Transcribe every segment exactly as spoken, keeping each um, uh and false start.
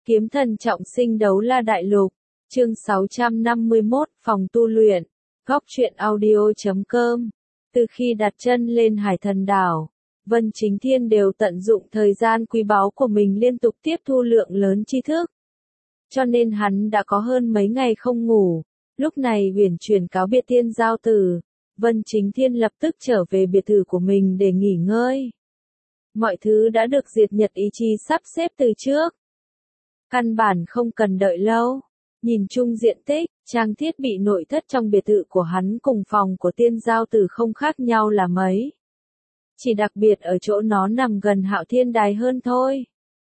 Kiếm thần trọng sinh đấu la đại lục, chương sáu trăm năm mươi mốt, phòng tu luyện, góc truyện audio chấm com. Từ khi đặt chân lên Hải Thần đảo, Vân Chính Thiên đều tận dụng thời gian quý báu của mình liên tục tiếp thu lượng lớn tri thức. Cho nên hắn đã có hơn mấy ngày không ngủ, lúc này uyển chuyển cáo biệt Tiên Giao Tử, Vân Chính Thiên lập tức trở về biệt thự của mình để nghỉ ngơi. Mọi thứ đã được Diệt Nhật ý chí sắp xếp từ trước. Căn bản không cần đợi lâu. Nhìn chung diện tích, trang thiết bị nội thất trong biệt thự của hắn cùng phòng của Tiên Giao Tử không khác nhau là mấy. Chỉ đặc biệt ở chỗ nó nằm gần Hạo Thiên Đài hơn thôi.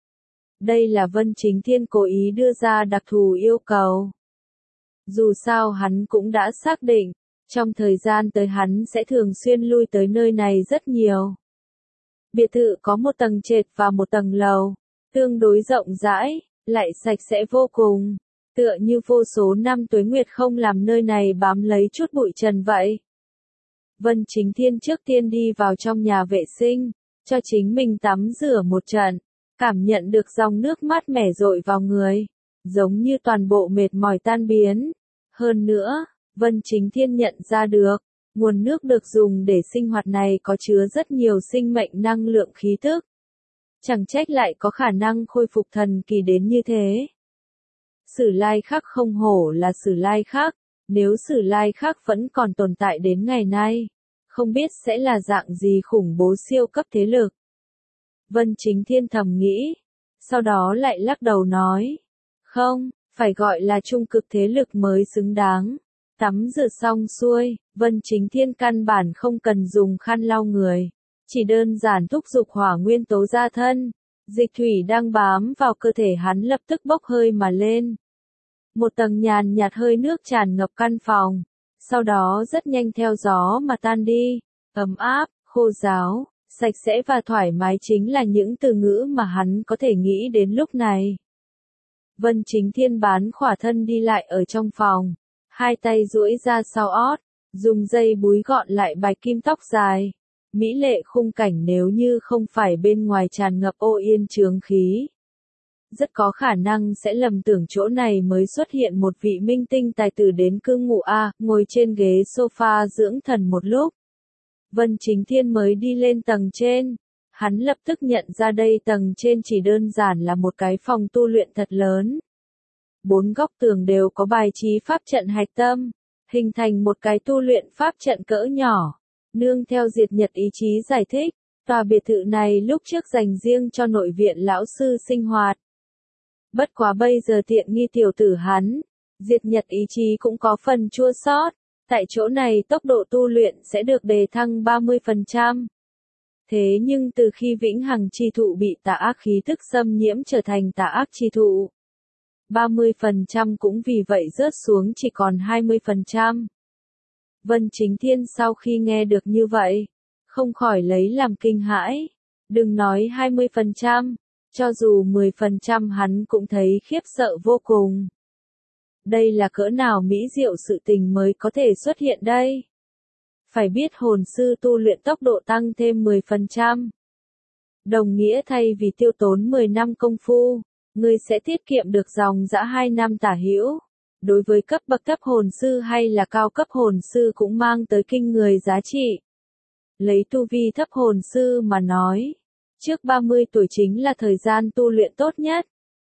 Đây là Vân Chính Thiên cố ý đưa ra đặc thù yêu cầu. Dù sao hắn cũng đã xác định, trong thời gian tới hắn sẽ thường xuyên lui tới nơi này rất nhiều. Biệt thự có một tầng trệt và một tầng lầu, tương đối rộng rãi, lại sạch sẽ vô cùng, tựa như vô số năm tuế nguyệt không làm nơi này bám lấy chút bụi trần vậy. Vân Chính Thiên trước tiên đi vào trong nhà vệ sinh, cho chính mình tắm rửa một trận, cảm nhận được dòng nước mát mẻ dội vào người, giống như toàn bộ mệt mỏi tan biến. Hơn nữa, Vân Chính Thiên nhận ra được, nguồn nước được dùng để sinh hoạt này có chứa rất nhiều sinh mệnh năng lượng khí tức. Chẳng trách lại có khả năng khôi phục thần kỳ đến như thế. Sử Lai Khắc không hổ là Sử Lai Khắc, nếu Sử Lai Khắc vẫn còn tồn tại đến ngày nay, không biết sẽ là dạng gì khủng bố siêu cấp thế lực. Vân Chính Thiên thầm nghĩ, sau đó lại lắc đầu nói, không, phải gọi là trung cực thế lực mới xứng đáng. Tắm rửa xong xuôi, Vân Chính Thiên căn bản không cần dùng khăn lau người, chỉ đơn giản thúc giục hỏa nguyên tố ra thân, dịch thủy đang bám vào cơ thể hắn lập tức bốc hơi mà lên. Một tầng nhàn nhạt hơi nước tràn ngập căn phòng, sau đó rất nhanh theo gió mà tan đi, ấm áp, khô ráo, sạch sẽ và thoải mái chính là những từ ngữ mà hắn có thể nghĩ đến lúc này. Vân Chính Thiên bán khỏa thân đi lại ở trong phòng, hai tay duỗi ra sau ót, dùng dây búi gọn lại bạch kim tóc dài. Mỹ lệ khung cảnh nếu như không phải bên ngoài tràn ngập ô yên chướng khí. Rất có khả năng sẽ lầm tưởng chỗ này mới xuất hiện một vị minh tinh tài tử đến cư ngụ A, ngồi trên ghế sofa dưỡng thần một lúc. Vân Chính Thiên mới đi lên tầng trên, hắn lập tức nhận ra đây tầng trên chỉ đơn giản là một cái phòng tu luyện thật lớn. Bốn góc tường đều có bài trí pháp trận hạch tâm, hình thành một cái tu luyện pháp trận cỡ nhỏ. Nương theo Diệt Nhật ý chí giải thích, tòa biệt thự này lúc trước dành riêng cho nội viện lão sư sinh hoạt. Bất quá bây giờ tiện nghi tiểu tử hắn, Diệt Nhật ý chí cũng có phần chua xót, tại chỗ này tốc độ tu luyện sẽ được đề thăng ba mươi phần trăm. Thế nhưng từ khi vĩnh hằng chi thụ bị tà ác khí tức xâm nhiễm trở thành tà ác chi thụ, ba mươi phần trăm cũng vì vậy rớt xuống chỉ còn hai mươi phần trăm. Vân Chính Thiên sau khi nghe được như vậy, không khỏi lấy làm kinh hãi. Đừng nói hai mươi phần trăm, cho dù mười phần trăm hắn cũng thấy khiếp sợ vô cùng. Đây là cỡ nào mỹ diệu sự tình mới có thể xuất hiện đây? Phải biết hồn sư tu luyện tốc độ tăng thêm mười phần trăm. Đồng nghĩa thay vì tiêu tốn mười năm công phu, ngươi sẽ tiết kiệm được dòng dã hai năm tả hữu. Đối với cấp bậc thấp hồn sư hay là cao cấp hồn sư cũng mang tới kinh người giá trị. Lấy tu vi thấp hồn sư mà nói, trước ba mươi tuổi chính là thời gian tu luyện tốt nhất.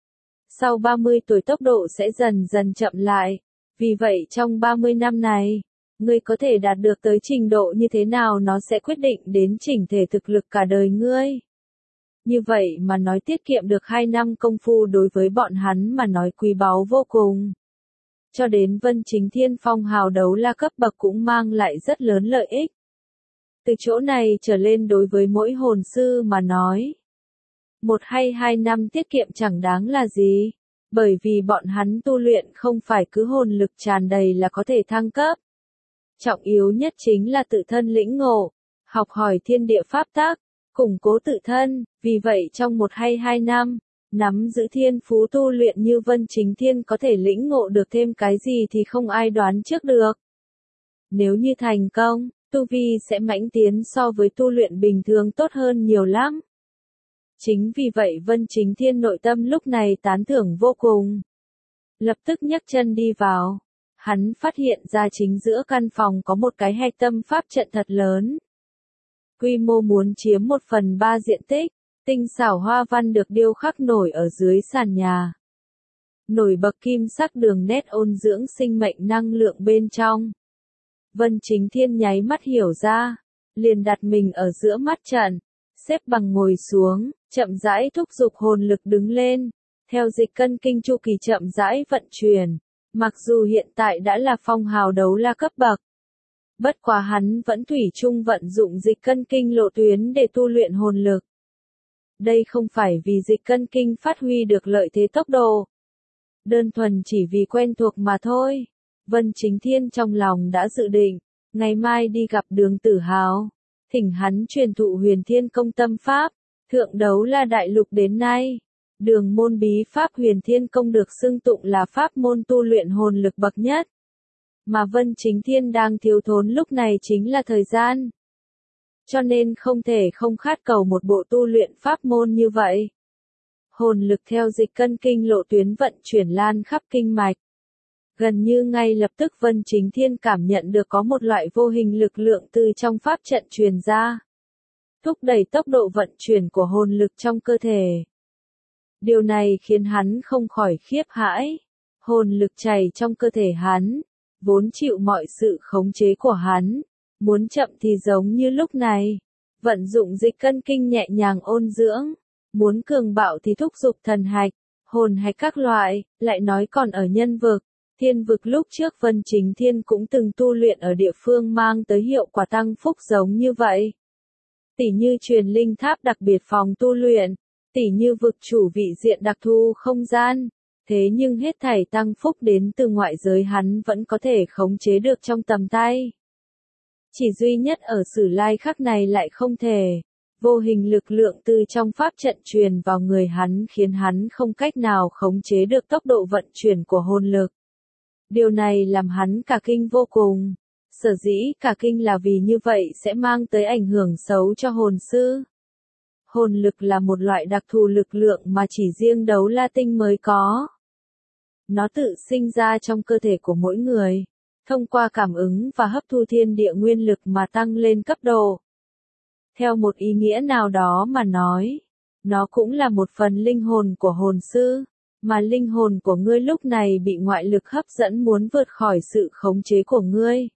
Sau ba mươi tuổi tốc độ sẽ dần dần chậm lại, vì vậy trong ba mươi năm này, ngươi có thể đạt được tới trình độ như thế nào nó sẽ quyết định đến chỉnh thể thực lực cả đời ngươi. Như vậy mà nói tiết kiệm được hai năm công phu đối với bọn hắn mà nói quý báu vô cùng. Cho đến Vân Chính Thiên phong hào đấu la cấp bậc cũng mang lại rất lớn lợi ích. Từ chỗ này trở lên đối với mỗi hồn sư mà nói, một hay hai năm tiết kiệm chẳng đáng là gì, bởi vì bọn hắn tu luyện không phải cứ hồn lực tràn đầy là có thể thăng cấp. Trọng yếu nhất chính là tự thân lĩnh ngộ, học hỏi thiên địa pháp tắc, củng cố tự thân, vì vậy trong một hay hai năm, nắm giữ thiên phú tu luyện như Vân Chính Thiên có thể lĩnh ngộ được thêm cái gì thì không ai đoán trước được. Nếu như thành công, tu vi sẽ mãnh tiến so với tu luyện bình thường tốt hơn nhiều lắm. Chính vì vậy Vân Chính Thiên nội tâm lúc này tán thưởng vô cùng. Lập tức nhấc chân đi vào. Hắn phát hiện ra chính giữa căn phòng có một cái hạch tâm pháp trận thật lớn. Quy mô muốn chiếm một phần ba diện tích, tinh xảo hoa văn được điêu khắc nổi ở dưới sàn nhà. Nổi bật kim sắc đường nét ôn dưỡng sinh mệnh năng lượng bên trong. Vân Chính Thiên nháy mắt hiểu ra, liền đặt mình ở giữa mắt trận, xếp bằng ngồi xuống, chậm rãi thúc giục hồn lực đứng lên, theo dịch cân kinh chu kỳ chậm rãi vận chuyển. Mặc dù hiện tại đã là phong hào đấu la cấp bậc, bất quá hắn vẫn thủy chung vận dụng dịch cân kinh lộ tuyến để tu luyện hồn lực. Đây không phải vì dịch cân kinh phát huy được lợi thế tốc độ, đơn thuần chỉ vì quen thuộc mà thôi. Vân Chính Thiên trong lòng đã dự định, ngày mai đi gặp Đường Tử Hào, thỉnh hắn truyền thụ Huyền Thiên Công tâm pháp. Thượng đấu la đại lục đến nay, đường môn bí pháp Huyền Thiên Công được xưng tụng là pháp môn tu luyện hồn lực bậc nhất. Mà Vân Chính Thiên đang thiếu thốn lúc này chính là thời gian. Cho nên không thể không khát cầu một bộ tu luyện pháp môn như vậy. Hồn lực theo dịch cân kinh lộ tuyến vận chuyển lan khắp kinh mạch. Gần như ngay lập tức Vân Chính Thiên cảm nhận được có một loại vô hình lực lượng từ trong pháp trận truyền ra, thúc đẩy tốc độ vận chuyển của hồn lực trong cơ thể. Điều này khiến hắn không khỏi khiếp hãi. Hồn lực chảy trong cơ thể hắn, vốn chịu mọi sự khống chế của hắn, muốn chậm thì giống như lúc này, vận dụng dịch cân kinh nhẹ nhàng ôn dưỡng, muốn cường bạo thì thúc giục thần hạch, hồn hạch các loại, lại nói còn ở nhân vực, thiên vực lúc trước Vân Chính Thiên cũng từng tu luyện ở địa phương mang tới hiệu quả tăng phúc giống như vậy. Tỉ như truyền linh tháp đặc biệt phòng tu luyện, tỉ như vực chủ vị diện đặc thù không gian, thế nhưng hết thảy tăng phúc đến từ ngoại giới hắn vẫn có thể khống chế được trong tầm tay. Chỉ duy nhất ở Sử Lai Khắc này lại không thể. Vô hình lực lượng từ trong pháp trận truyền vào người hắn khiến hắn không cách nào khống chế được tốc độ vận chuyển của hồn lực. Điều này làm hắn cả kinh vô cùng. Sở dĩ cả kinh là vì như vậy sẽ mang tới ảnh hưởng xấu cho hồn sư. Hồn lực là một loại đặc thù lực lượng mà chỉ riêng đấu la tinh mới có. Nó tự sinh ra trong cơ thể của mỗi người, thông qua cảm ứng và hấp thu thiên địa nguyên lực mà tăng lên cấp độ. Theo một ý nghĩa nào đó mà nói, nó cũng là một phần linh hồn của hồn sư, mà linh hồn của ngươi lúc này bị ngoại lực hấp dẫn muốn vượt khỏi sự khống chế của ngươi.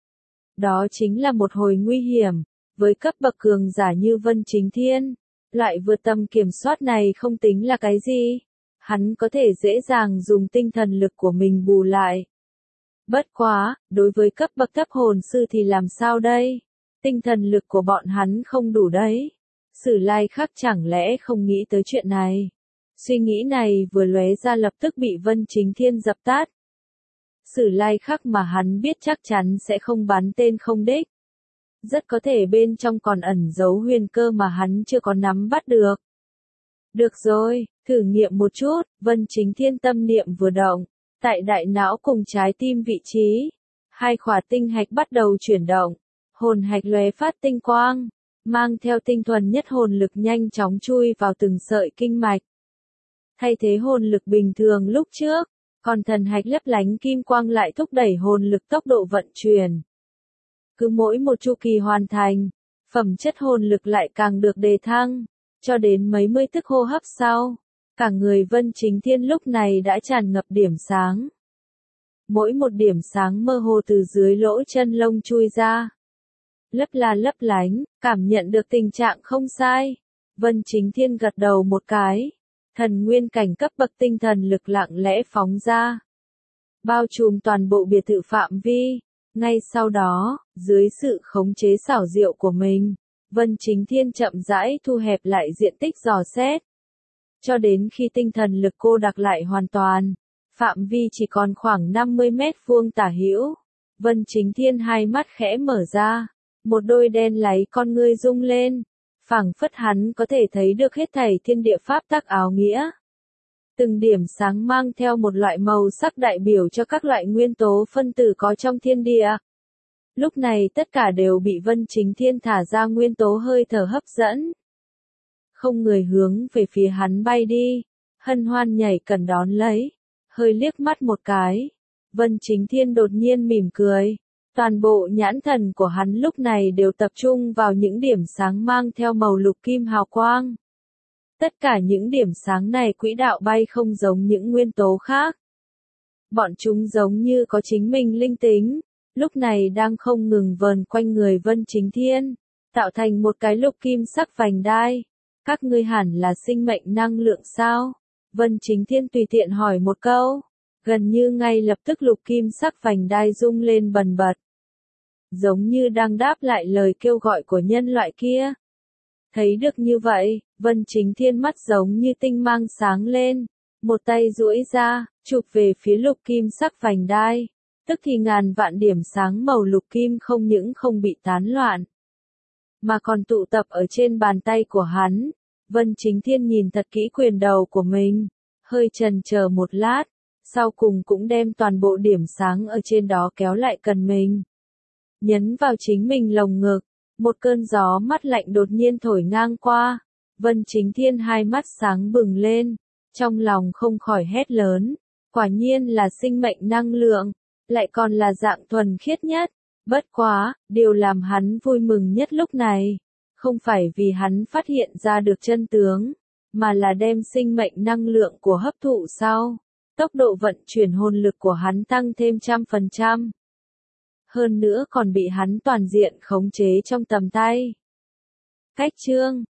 Đó chính là một hồi nguy hiểm, với cấp bậc cường giả như Vân Chính Thiên, loại vượt tầm kiểm soát này không tính là cái gì, hắn có thể dễ dàng dùng tinh thần lực của mình bù lại. Bất quá, đối với cấp bậc thấp hồn sư thì làm sao đây? Tinh thần lực của bọn hắn không đủ đấy. Sử Lai Khắc chẳng lẽ không nghĩ tới chuyện này? Suy nghĩ này vừa lóe ra lập tức bị Vân Chính Thiên dập tắt. Sử Lai Khắc mà hắn biết chắc chắn sẽ không bắn tên không đích. Rất có thể bên trong còn ẩn giấu huyền cơ mà hắn chưa có nắm bắt được. Được rồi, thử nghiệm một chút. Vân Chính Thiên tâm niệm vừa động, tại đại não cùng trái tim vị trí, hai khỏa tinh hạch bắt đầu chuyển động. Hồn hạch lóe phát tinh quang, mang theo tinh thuần nhất hồn lực nhanh chóng chui vào từng sợi kinh mạch. Thay thế hồn lực bình thường lúc trước, còn thần hạch lấp lánh kim quang lại thúc đẩy hồn lực tốc độ vận chuyển. Cứ mỗi một chu kỳ hoàn thành, phẩm chất hồn lực lại càng được đề thăng, cho đến mấy mươi tức hô hấp sau, cả người Vân Chính Thiên lúc này đã tràn ngập điểm sáng. Mỗi một điểm sáng mơ hồ từ dưới lỗ chân lông chui ra, lấp la lấp lánh, cảm nhận được tình trạng không sai. Vân Chính Thiên gật đầu một cái, thần nguyên cảnh cấp bậc tinh thần lực lặng lẽ phóng ra, bao trùm toàn bộ biệt thự phạm vi. Ngay sau đó, dưới sự khống chế xảo diệu của mình, Vân Chính Thiên chậm rãi thu hẹp lại diện tích dò xét, cho đến khi tinh thần lực cô đặc lại hoàn toàn, phạm vi chỉ còn khoảng năm mươi mét vuông tả hữu. Vân Chính Thiên hai mắt khẽ mở ra, một đôi đen láy con ngươi rung lên, phảng phất hắn có thể thấy được hết thảy thiên địa pháp tắc áo nghĩa. Từng điểm sáng mang theo một loại màu sắc đại biểu cho các loại nguyên tố phân tử có trong thiên địa. Lúc này tất cả đều bị Vân Chính Thiên thả ra nguyên tố hơi thở hấp dẫn. không người hướng về phía hắn bay đi. Hân Hoan nhảy cần đón lấy, hơi liếc mắt một cái. Vân Chính Thiên đột nhiên mỉm cười. Toàn bộ nhãn thần của hắn lúc này đều tập trung vào những điểm sáng mang theo màu lục kim hào quang. Tất cả những điểm sáng này quỹ đạo bay không giống những nguyên tố khác. Bọn chúng giống như có chính mình linh tính, lúc này đang không ngừng vờn quanh người Vân Chính Thiên, tạo thành một cái lục kim sắc vành đai. Các ngươi hẳn là sinh mệnh năng lượng sao? Vân Chính Thiên tùy tiện hỏi một câu, gần như ngay lập tức lục kim sắc vành đai rung lên bần bật. Giống như đang đáp lại lời kêu gọi của nhân loại kia. Thấy được như vậy, Vân Chính Thiên mắt giống như tinh mang sáng lên, một tay duỗi ra, chụp về phía lục kim sắc vành đai, tức thì ngàn vạn điểm sáng màu lục kim không những không bị tán loạn, mà còn tụ tập ở trên bàn tay của hắn. Vân Chính Thiên nhìn thật kỹ quyền đầu của mình, hơi chần chờ một lát, sau cùng cũng đem toàn bộ điểm sáng ở trên đó kéo lại gần mình, nhấn vào chính mình lồng ngực. Một cơn gió mát lạnh đột nhiên thổi ngang qua, Vân Chính Thiên hai mắt sáng bừng lên, trong lòng không khỏi hét lớn, quả nhiên là sinh mệnh năng lượng, lại còn là dạng thuần khiết nhất. Bất quá, điều làm hắn vui mừng nhất lúc này, không phải vì hắn phát hiện ra được chân tướng, mà là đem sinh mệnh năng lượng của hấp thụ sau, tốc độ vận chuyển hồn lực của hắn tăng thêm trăm phần trăm. Hơn nữa còn bị hắn toàn diện khống chế trong tầm tay. Cách chương